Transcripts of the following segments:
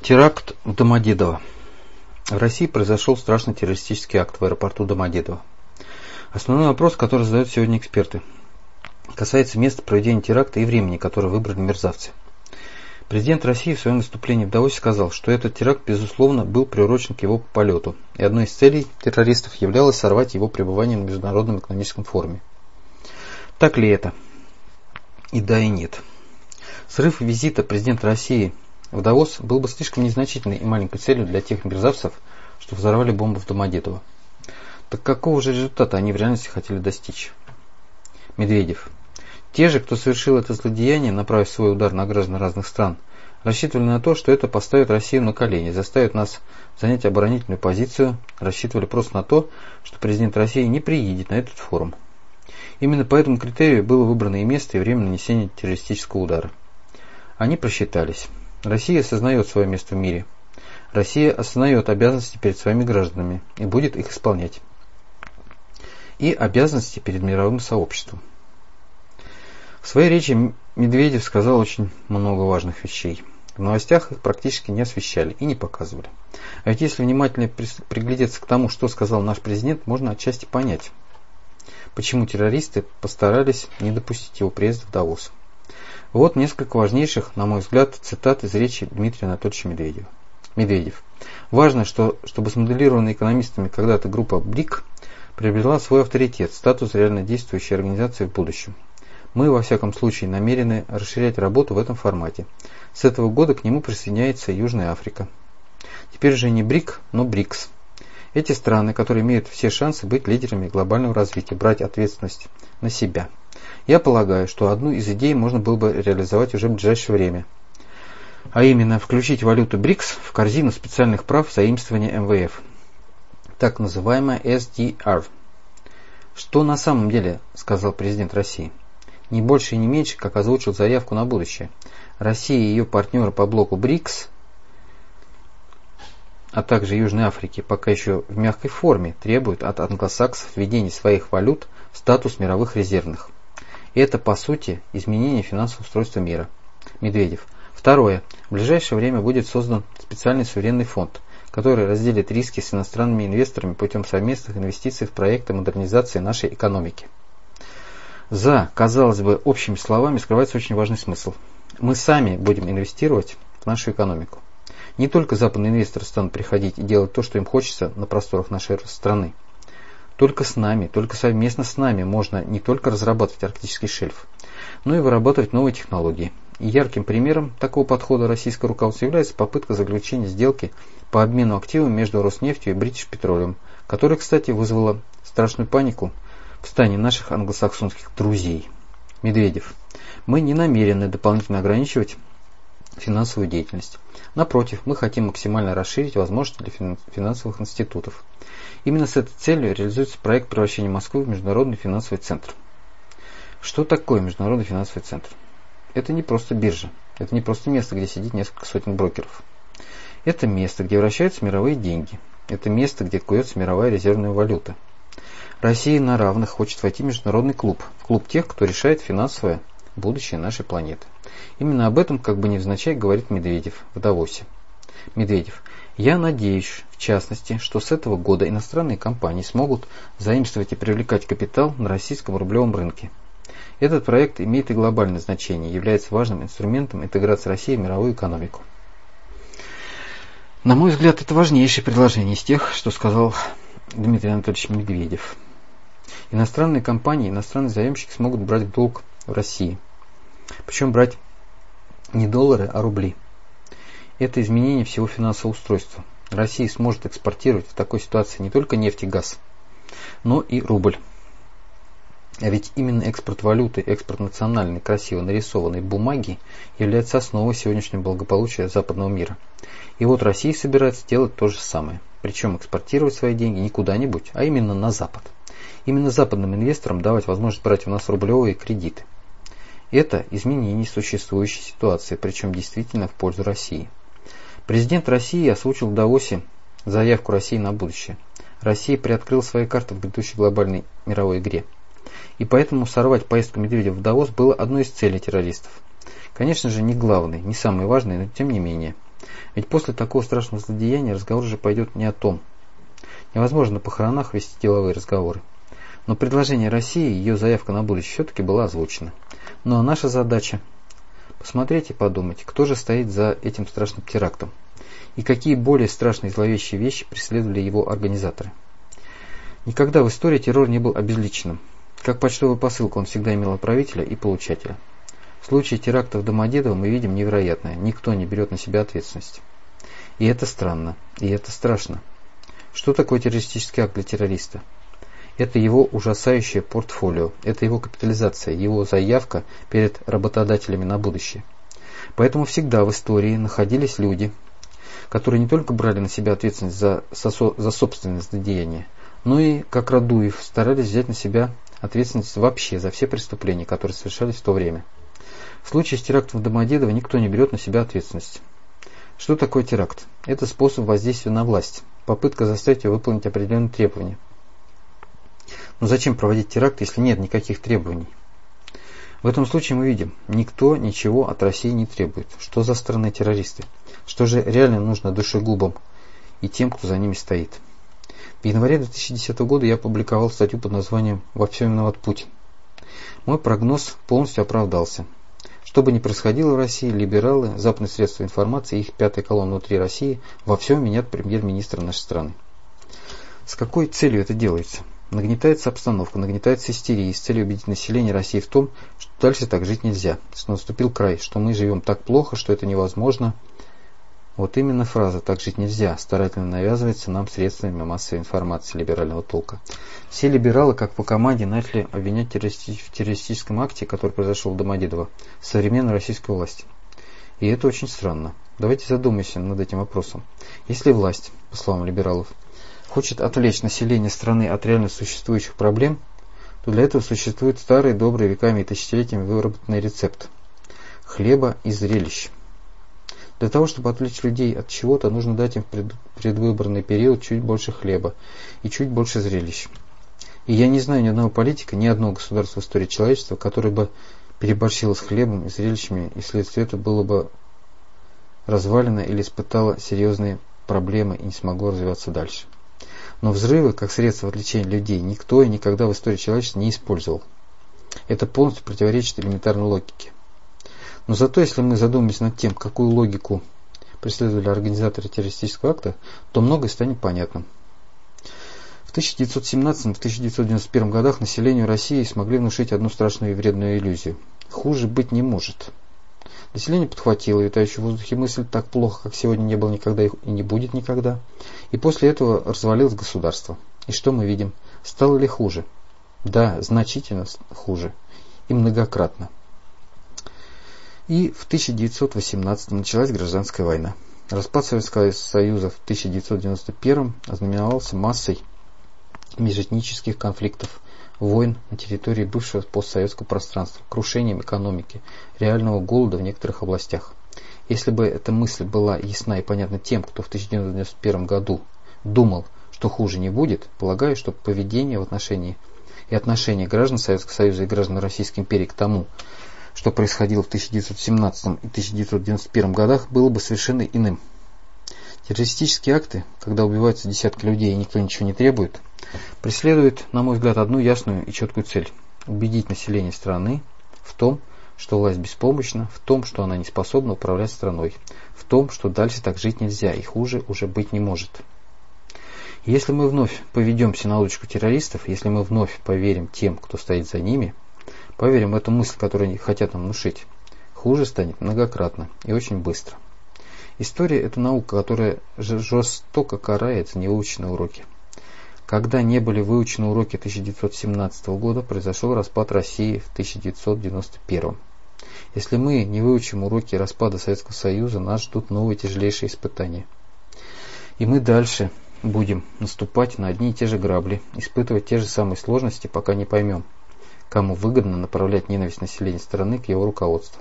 Теракт в Домодедово. В России произошел страшный террористический акт в аэропорту Домодедово. Основной вопрос, который задают сегодня эксперты, касается места проведения теракта и времени, которое выбрали мерзавцы. Президент России в своем выступлении в Давосе сказал, что этот теракт, безусловно, был приурочен к его полету, и одной из целей террористов являлось сорвать его пребывание на Международном экономическом форуме. Так ли это? И да, и нет. Срыв визита президента России в Давос был бы слишком незначительной и маленькой целью для тех мерзавцев, что взорвали бомбу в Домодедово. Так какого же результата они в реальности хотели достичь? Медведев. Те же, кто совершил это злодеяние, направив свой удар на граждан разных стран, рассчитывали на то, что это поставит Россию на колени, заставит нас занять оборонительную позицию, рассчитывали просто на то, что президент России не приедет на этот форум. Именно по этому критерию было выбрано и место, и время нанесения террористического удара. Они просчитались. Россия осознает свое место в мире. Россия осознает обязанности перед своими гражданами и будет их исполнять. И обязанности перед мировым сообществом. В своей речи Медведев сказал очень много важных вещей. В новостях их практически не освещали и не показывали. А ведь если внимательно приглядеться к тому, что сказал наш президент, можно отчасти понять, почему террористы постарались не допустить его приезда в Давос. Вот несколько важнейших, на мой взгляд, цитат из речи Дмитрия Анатольевича Медведева. Медведев. Важно, чтобы смоделированная экономистами когда-то группа БРИК приобрела свой авторитет, статус реально действующей организации в будущем. Мы, во всяком случае, намерены расширять работу в этом формате. С этого года к нему присоединяется Южная Африка. Теперь уже не БРИК, но БРИКС. Эти страны, которые имеют все шансы быть лидерами глобального развития, брать ответственность на себя. Я полагаю, что одну из идей можно было бы реализовать уже в ближайшее время. А именно, включить валюту БРИКС в корзину специальных прав заимствования МВФ. Так называемая SDR. Что на самом деле сказал президент России? Не больше и не меньше, как озвучил заявку на будущее. Россия и ее партнеры по блоку БРИКС, а также Южной Африки, пока еще в мягкой форме требуют от англосаксов введения своих валют в статус мировых резервных. И это, по сути, изменение финансового устройства мира. Медведев. Второе. В ближайшее время будет создан специальный суверенный фонд, который разделит риски с иностранными инвесторами путем совместных инвестиций в проекты модернизации нашей экономики. За, казалось бы, общими словами скрывается очень важный смысл. Мы сами будем инвестировать в нашу экономику. Не только западные инвесторы станут приходить и делать то, что им хочется на просторах нашей страны. Только с нами, только совместно с нами можно не только разрабатывать арктический шельф, но и вырабатывать новые технологии. И ярким примером такого подхода российского руководства является попытка заключения сделки по обмену активами между Роснефтью и British Petroleum, которая, кстати, вызвала страшную панику в стане наших англосаксонских друзей. Медведев. Мы не намерены дополнительно ограничивать финансовую деятельность. Напротив, мы хотим максимально расширить возможности для финансовых институтов. Именно с этой целью реализуется проект превращения Москвы в международный финансовый центр. Что такое международный финансовый центр? Это не просто биржа. Это не просто место, где сидит несколько сотен брокеров. Это место, где вращаются мировые деньги. Это место, где куется мировая резервная валюта. Россия на равных хочет войти в международный клуб. Клуб тех, кто решает финансовое будущее нашей планеты. Именно об этом, как бы невзначай, говорит Медведев в Давосе. Медведев. Я надеюсь, в частности, что с этого года иностранные компании смогут заимствовать и привлекать капитал на российском рублевом рынке. Этот проект имеет и глобальное значение, является важным инструментом интеграции России в мировую экономику. На мой взгляд, это важнейшее предложение из тех, что сказал Дмитрий Анатольевич Медведев. Иностранные компании, иностранные заемщики смогут брать в долг в России. Причем брать не доллары, а рубли. Это изменение всего финансового устройства. Россия сможет экспортировать в такой ситуации не только нефть и газ, но и рубль. А ведь именно экспорт валюты, экспорт национальной, красиво нарисованной бумаги является основой сегодняшнего благополучия западного мира. И вот Россия собирается делать то же самое. Причем экспортировать свои деньги не куда-нибудь, а именно на Запад. Именно западным инвесторам давать возможность брать у нас рублевые кредиты. Это изменение существующей ситуации, причем действительно в пользу России. Президент России озвучил в Давосе заявку России на будущее. Россия приоткрыла свои карты в грядущей глобальной мировой игре. И поэтому сорвать поездку Медведева в Давос было одной из целей террористов. Конечно же, не главной, не самой важной, но тем не менее. Ведь после такого страшного злодеяния разговор же пойдет не о том. Невозможно на похоронах вести деловые разговоры. Но предложение России, ее заявка на будущее все-таки была озвучена. Ну а наша задача – посмотреть и подумать, кто же стоит за этим страшным терактом. И какие более страшные и зловещие вещи преследовали его организаторы. Никогда в истории террор не был обезличенным. Как почтовую посылку он всегда имел отправителя и получателя. В случае теракта в Домодедово мы видим невероятное. Никто не берет на себя ответственность. И это странно. И это страшно. Что такое террористический акт для террориста? Это его ужасающее портфолио. Это его капитализация, его заявка перед работодателями на будущее. Поэтому всегда в истории находились люди, которые не только брали на себя ответственность за собственное злодеяние, но и, как Радуев, старались взять на себя ответственность вообще за все преступления, которые совершались в то время. В случае с терактом в Домодедово никто не берет на себя ответственность. Что такое теракт? Это способ воздействия на власть, попытка заставить ее выполнить определенные требования. Но зачем проводить теракт, если нет никаких требований? В этом случае мы видим, никто ничего от России не требует. Что за странные террористы? Что же реально нужно душегубам и тем, кто за ними стоит? В январе 2010 года я опубликовал статью под названием «Во всем виноват Путин». Мой прогноз полностью оправдался. Что бы ни происходило в России, либералы, западные средства информации и их пятая колонна внутри России во всем винят премьер-министра нашей страны. С какой целью это делается? Нагнетается обстановка, нагнетается истерия с целью убедить население России в том, что дальше так жить нельзя, что наступил край, что мы живем так плохо, что это невозможно. Вот именно фраза «так жить нельзя» старательно навязывается нам средствами массовой информации либерального толка. Все либералы, как по команде, начали обвинять в террористическом акте, который произошел в Домодедово, современную российскую власть. И это очень странно. Давайте задумаемся над этим вопросом. Если власть, по словам либералов, хочет отвлечь население страны от реально существующих проблем, то для этого существует старый, добрый, веками и тысячелетиями выработанный рецепт – хлеба и зрелищ. Для того, чтобы отвлечь людей от чего-то, нужно дать им в предвыборный период чуть больше хлеба и чуть больше зрелищ. И я не знаю ни одного политика, ни одного государства в истории человечества, которое бы переборщило с хлебом и зрелищами, и вследствие этого было бы развалено или испытало серьезные проблемы и не смогло развиваться дальше. Но взрывы, как средство отвлечения людей, никто и никогда в истории человечества не использовал. Это полностью противоречит элементарной логике. Но зато, если мы задумаемся над тем, какую логику преследовали организаторы террористического акта, то многое станет понятным. В 1917-1991 годах населению России смогли внушить одну страшную и вредную иллюзию. Хуже быть не может. Население подхватило витающую в воздухе мысль «так плохо, как сегодня не было никогда и не будет никогда». И после этого развалилось государство. И что мы видим? Стало ли хуже? Да, значительно хуже. И многократно. И в 1918 началась гражданская война. Распад Советского Союза в 1991 ознаменовался массой межэтнических конфликтов, войн на территории бывшего постсоветского пространства, крушением экономики, реального голода в некоторых областях. Если бы эта мысль была ясна и понятна тем, кто в 1991 году думал, что хуже не будет, полагаю, что поведение в отношении и отношение граждан Советского Союза и граждан Российской империи к тому, что происходило в 1917 и 1991 годах, было бы совершенно иным. Террористические акты, когда убиваются десятки людей и никто ничего не требует, преследуют, на мой взгляд, одну ясную и четкую цель – убедить население страны в том, что власть беспомощна, в том, что она не способна управлять страной, в том, что дальше так жить нельзя и хуже уже быть не может. И если мы вновь поведемся на удочку террористов, если мы вновь поверим тем, кто стоит за ними, поверим в эту мысль, которую они хотят нам внушить, хуже станет многократно и очень быстро. История – это наука, которая жестоко карает за невыученные уроки. Когда не были выучены уроки 1917 года, произошел распад России в 1991. Если мы не выучим уроки распада Советского Союза, нас ждут новые тяжелейшие испытания. И мы дальше будем наступать на одни и те же грабли, испытывать те же самые сложности, пока не поймем, кому выгодно направлять ненависть населения страны к его руководству.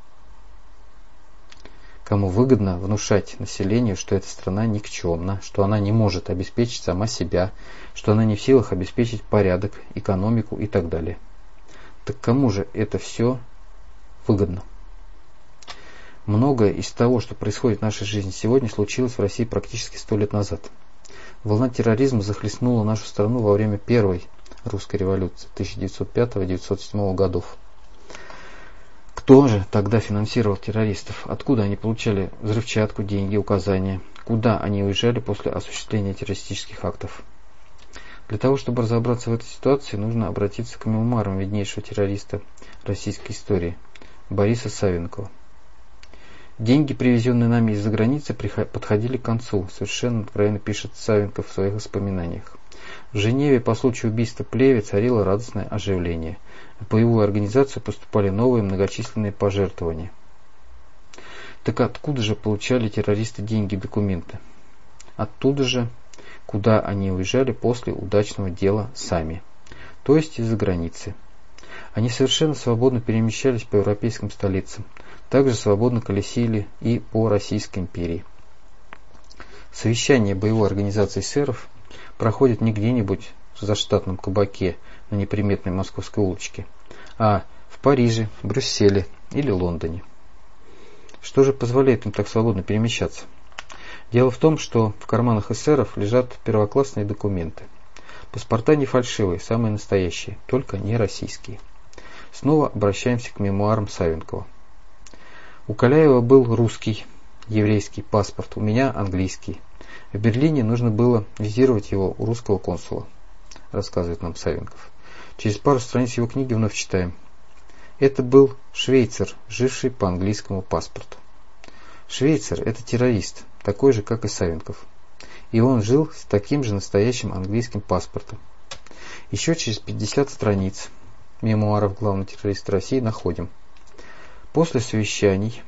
Кому выгодно внушать населению, что эта страна никчемна, что она не может обеспечить сама себя, что она не в силах обеспечить порядок, экономику и так далее. Так кому же это все выгодно? Многое из того, что происходит в нашей жизни сегодня, случилось в России практически 100 лет назад. Волна терроризма захлестнула нашу страну во время Первой русской революции 1905-1907 годов. Кто же тогда финансировал террористов? Откуда они получали взрывчатку, деньги, указания? Куда они уезжали после осуществления террористических актов? Для того, чтобы разобраться в этой ситуации, нужно обратиться к мемуарам виднейшего террориста российской истории Бориса Савенкова. Деньги, привезенные нами из-за границы, подходили к концу, совершенно откровенно пишет Савенков в своих воспоминаниях. В Женеве по случаю убийства Плеве царило радостное оживление. В боевую организацию поступали новые многочисленные пожертвования. Так откуда же получали террористы деньги и документы? Оттуда же, куда они уезжали после удачного дела сами, то есть из-за границы. Они совершенно свободно перемещались по европейским столицам, также свободно колесили и по Российской империи. Совещание боевой организации эсеров проходит не где-нибудь в заштатном кабаке на неприметной московской улочке, а в Париже, Брюсселе или Лондоне. Что же позволяет им так свободно перемещаться? Дело в том, что в карманах эсеров лежат первоклассные документы. Паспорта не фальшивые, самые настоящие, только не российские. Снова обращаемся к мемуарам Савенкова. У Каляева был русский, еврейский паспорт, у меня английский. В Берлине нужно было визировать его у русского консула, рассказывает нам Савенков. Через пару страниц его книги вновь читаем. Это был швейцар, живший по английскому паспорту. Швейцар – это террорист, такой же, как и Савенков. И он жил с таким же настоящим английским паспортом. Еще через 50 страниц мемуаров главного террориста России находим. После совещаний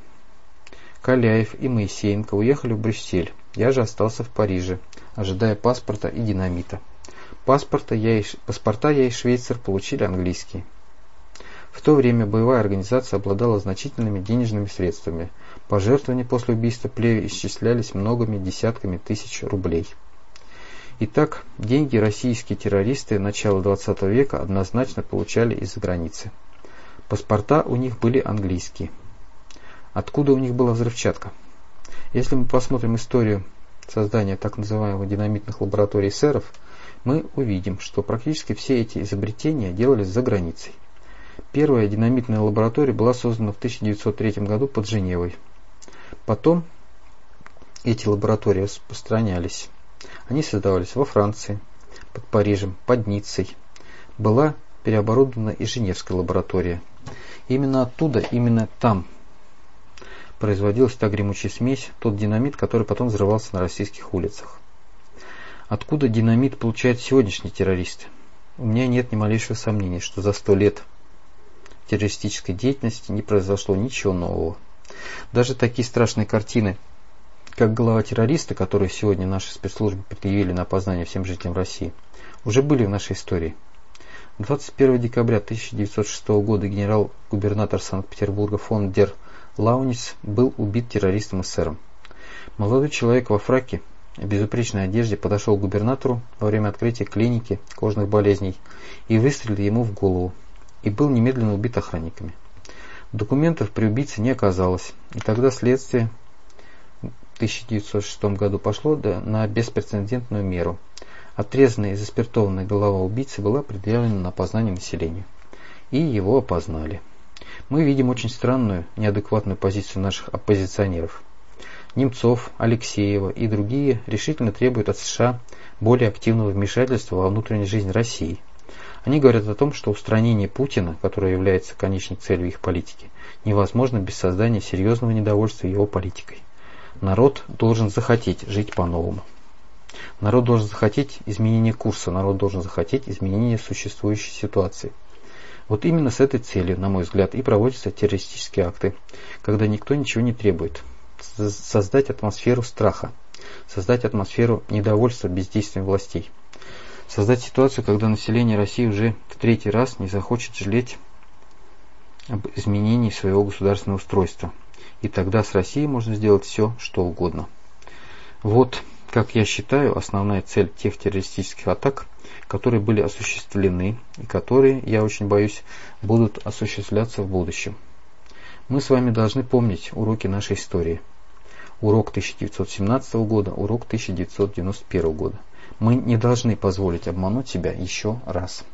Каляев и Моисеенко уехали в Брюссель. Я же остался в Париже, ожидая паспорта и динамита. Паспорта я и швейцар получили английские. В то время боевая организация обладала значительными денежными средствами. Пожертвования после убийства Плеве исчислялись многими десятками тысяч рублей. Итак, деньги российские террористы начала XX века однозначно получали из-за границы. Паспорта у них были английские. Откуда у них была взрывчатка? Если мы посмотрим историю создания так называемых динамитных лабораторий эсеров, мы увидим, что практически все эти изобретения делались за границей. Первая динамитная лаборатория была создана в 1903 году под Женевой. Потом эти лаборатории распространялись. Они создавались во Франции, под Парижем, под Ниццей. Была переоборудована и Женевская лаборатория. Именно оттуда, именно там производилась та гремучая смесь, тот динамит, который потом взрывался на российских улицах. Откуда динамит получает сегодняшний террорист? У меня нет ни малейшего сомнения, что за 100 лет террористической деятельности не произошло ничего нового. Даже такие страшные картины, как голова террориста, которые сегодня наши спецслужбы предъявили на опознание всем жителям России, уже были в нашей истории. 21 декабря 1906 года генерал-губернатор Санкт-Петербурга фон дер Лауниц был убит террористом-эсером. Молодой человек во фраке в безупречной одежде подошел к губернатору во время открытия клиники кожных болезней и выстрелил ему в голову, и был немедленно убит охранниками. Документов при убийце не оказалось, и тогда следствие в 1906 году пошло на беспрецедентную меру. Отрезанная и заспиртованная голова убийцы была предъявлена на опознание населению. И его опознали. Мы видим очень странную, неадекватную позицию наших оппозиционеров. Немцов, Алексеева и другие решительно требуют от США более активного вмешательства во внутреннюю жизнь России. Они говорят о том, что устранение Путина, которое является конечной целью их политики, невозможно без создания серьезного недовольства его политикой. Народ должен захотеть жить по-новому. Народ должен захотеть изменения курса, народ должен захотеть изменения существующей ситуации. Вот именно с этой целью, на мой взгляд, и проводятся террористические акты, когда никто ничего не требует. Создать атмосферу страха, создать атмосферу недовольства бездействием властей. Создать ситуацию, когда население России уже в 3-й раз не захочет жалеть об изменении своего государственного устройства. И тогда с Россией можно сделать все, что угодно. Вот, как я считаю, основная цель тех террористических атак, которые были осуществлены и которые, я очень боюсь, будут осуществляться в будущем. Мы с вами должны помнить уроки нашей истории. Урок 1917 года, урок 1991 года. Мы не должны позволить обмануть себя еще раз.